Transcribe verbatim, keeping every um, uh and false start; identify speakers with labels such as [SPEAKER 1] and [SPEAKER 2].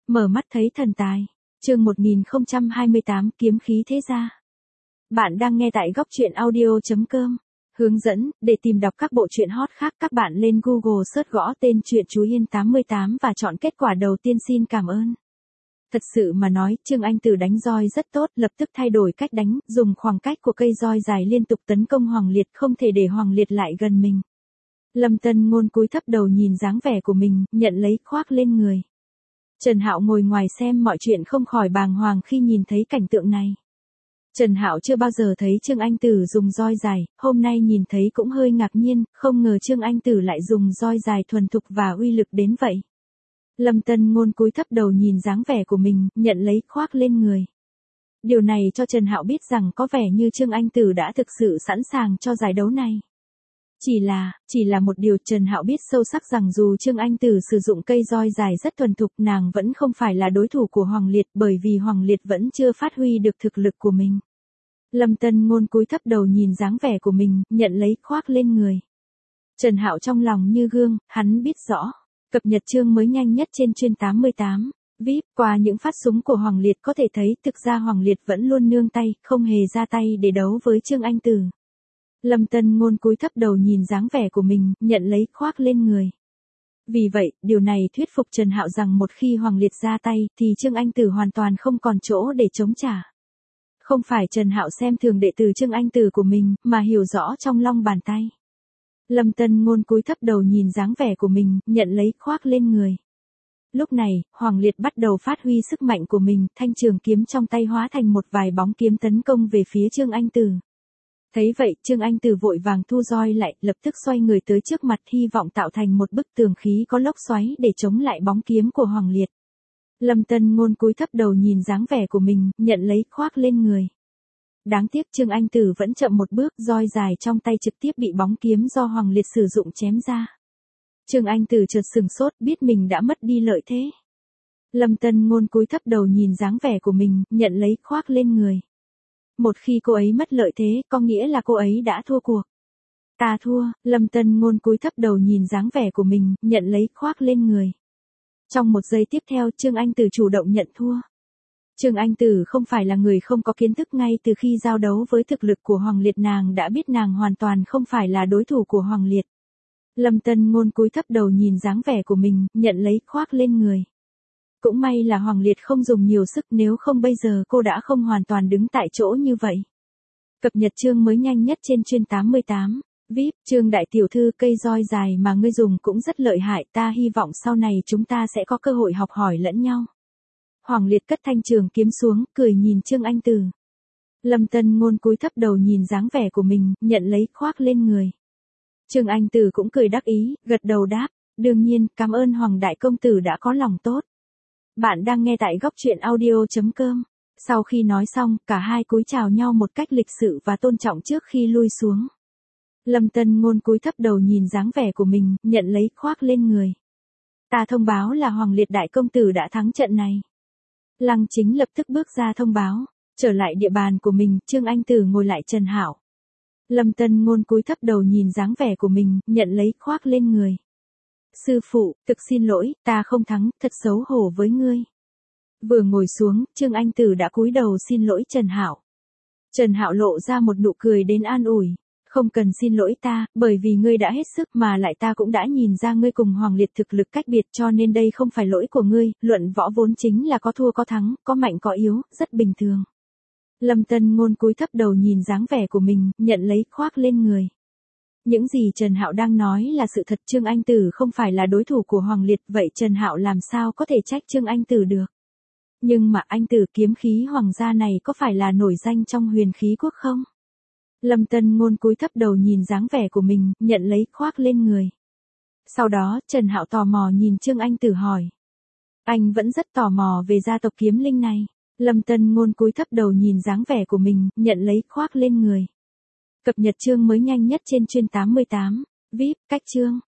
[SPEAKER 1] Mở mắt thấy thần tài. Chương một nghìn không trăm hai mươi tám Kiếm khí thế gia. Bạn đang nghe tại góc truyện audio chấm com. Hướng dẫn, để tìm đọc các bộ truyện hot khác các bạn lên Google search gõ tên truyện Chú Yên tám mươi tám và chọn kết quả đầu tiên. Xin cảm ơn. Thật sự mà nói, Trương Anh Tử đánh roi rất tốt, lập tức thay đổi cách đánh, dùng khoảng cách của cây roi dài liên tục tấn công Hoàng Liệt, không thể để Hoàng Liệt lại gần mình. Lâm Tân Ngôn cúi thấp đầu nhìn dáng vẻ của mình, nhận lấy khoác lên người. Trần Hạo ngồi ngoài xem mọi chuyện không khỏi bàng hoàng khi nhìn thấy cảnh tượng này. Trần Hạo chưa bao giờ thấy Trương Anh Tử dùng roi dài, hôm nay nhìn thấy cũng hơi ngạc nhiên, không ngờ Trương Anh Tử lại dùng roi dài thuần thục và uy lực đến vậy. Lâm Tân Ngôn cúi thấp đầu nhìn dáng vẻ của mình, nhận lấy khoác lên người. Điều này cho Trần Hạo biết rằng có vẻ như Trương Anh Tử đã thực sự sẵn sàng cho giải đấu này. Chỉ là, chỉ là một điều Trần Hạo biết sâu sắc rằng dù Trương Anh Tử sử dụng cây roi dài rất thuần thục, nàng vẫn không phải là đối thủ của Hoàng Liệt, bởi vì Hoàng Liệt vẫn chưa phát huy được thực lực của mình. Lâm Tân Ngôn cúi thấp đầu nhìn dáng vẻ của mình, nhận lấy khoác lên người. Trần Hạo trong lòng như gương, hắn biết rõ. Cập nhật chương mới nhanh nhất trên chuyên tám mươi tám. vê i pê, qua những phát súng của Hoàng Liệt có thể thấy thực ra Hoàng Liệt vẫn luôn nương tay, không hề ra tay để đấu với Trương Anh Tử. Lâm Tân Ngôn cúi thấp đầu nhìn dáng vẻ của mình, nhận lấy khoác lên người. Vì vậy, điều này thuyết phục Trần Hạo rằng một khi Hoàng Liệt ra tay, thì Trương Anh Tử hoàn toàn không còn chỗ để chống trả. Không phải Trần Hạo xem thường đệ tử Trương Anh Tử của mình, mà hiểu rõ trong long bàn tay. Lâm Tân Ngôn cúi thấp đầu nhìn dáng vẻ của mình, nhận lấy khoác lên người. Lúc này, Hoàng Liệt bắt đầu phát huy sức mạnh của mình, thanh trường kiếm trong tay hóa thành một vài bóng kiếm tấn công về phía Trương Anh Tử. Thấy vậy, Trương Anh Tử vội vàng thu roi lại, lập tức xoay người tới trước mặt, hy vọng tạo thành một bức tường khí có lốc xoáy để chống lại bóng kiếm của Hoàng Liệt. Lâm Tân Ngôn cúi thấp đầu nhìn dáng vẻ của mình, nhận lấy khoác lên người. Đáng tiếc Trương Anh Tử vẫn chậm một bước, roi dài trong tay trực tiếp bị bóng kiếm do Hoàng Liệt sử dụng chém ra. Trương Anh Tử chợt sừng sốt, biết mình đã mất đi lợi thế. Lâm Tân Ngôn cúi thấp đầu nhìn dáng vẻ của mình, nhận lấy khoác lên người. Một khi cô ấy mất lợi thế, có nghĩa là cô ấy đã thua cuộc. Ta thua. Lâm Tân Ngôn cúi thấp đầu nhìn dáng vẻ của mình, nhận lấy khoác lên người. Trong một giây tiếp theo, Trương Anh Tử chủ động nhận thua. Trương Anh Tử không phải là người không có kiến thức, ngay từ khi giao đấu với thực lực của Hoàng Liệt nàng đã biết nàng hoàn toàn không phải là đối thủ của Hoàng Liệt. Lâm Tân Ngôn cúi thấp đầu nhìn dáng vẻ của mình, nhận lấy khoác lên người. Cũng may là Hoàng Liệt không dùng nhiều sức, nếu không bây giờ cô đã không hoàn toàn đứng tại chỗ như vậy. Cập nhật chương mới nhanh nhất trên chuyên tám mươi tám. vê i pê, Trương đại tiểu thư, cây roi dài mà ngươi dùng cũng rất lợi hại, ta hy vọng sau này chúng ta sẽ có cơ hội học hỏi lẫn nhau. Hoàng Liệt cất thanh trường kiếm xuống, cười nhìn Trương Anh Tử. Lâm Tân Ngôn cúi thấp đầu nhìn dáng vẻ của mình, nhận lấy khoác lên người. Trương Anh Tử cũng cười đắc ý, gật đầu đáp, đương nhiên, cảm ơn Hoàng đại công tử đã có lòng tốt. Bạn đang nghe tại góc truyện audio chấm com. Sau khi nói xong, cả hai cúi chào nhau một cách lịch sự và tôn trọng trước khi lui xuống. Lâm Tân Ngôn cúi thấp đầu nhìn dáng vẻ của mình, nhận lấy khoác lên người. Ta thông báo là Hoàng Liệt đại công tử đã thắng trận này. Lăng Chính lập tức bước ra thông báo. Trở lại địa bàn của mình, Trương Anh Tử ngồi lại Trần Hạo. Lâm Tân Ngôn cúi thấp đầu nhìn dáng vẻ của mình, nhận lấy khoác lên người. Sư phụ, thực xin lỗi, ta không thắng, thật xấu hổ với ngươi. Vừa ngồi xuống, Trương Anh Tử đã cúi đầu xin lỗi Trần Hạo. Trần Hạo lộ ra một nụ cười đến an ủi. Không cần xin lỗi ta, bởi vì ngươi đã hết sức, mà lại ta cũng đã nhìn ra ngươi cùng Hoàng Liệt thực lực cách biệt, cho nên đây không phải lỗi của ngươi, luận võ vốn chính là có thua có thắng, có mạnh có yếu, rất bình thường. Lâm Tân Ngôn cúi thấp đầu nhìn dáng vẻ của mình, nhận lấy khoác lên người. Những gì Trần Hạo đang nói là sự thật, Trương Anh Tử không phải là đối thủ của Hoàng Liệt, vậy Trần Hạo làm sao có thể trách Trương Anh Tử được. Nhưng mà anh Tử, kiếm khí hoàng gia này có phải là nổi danh trong Huyền Khí Quốc không? Lâm Tân Ngôn cúi thấp đầu nhìn dáng vẻ của mình, nhận lấy khoác lên người. Sau đó, Trần Hạo tò mò nhìn Trương Anh Tử hỏi. Anh vẫn rất tò mò về gia tộc Kiếm Linh này. Lâm Tân Ngôn cúi thấp đầu nhìn dáng vẻ của mình, nhận lấy khoác lên người. Cập nhật chương mới nhanh nhất trên chuyên tám mươi tám. vê i pê, cách chương.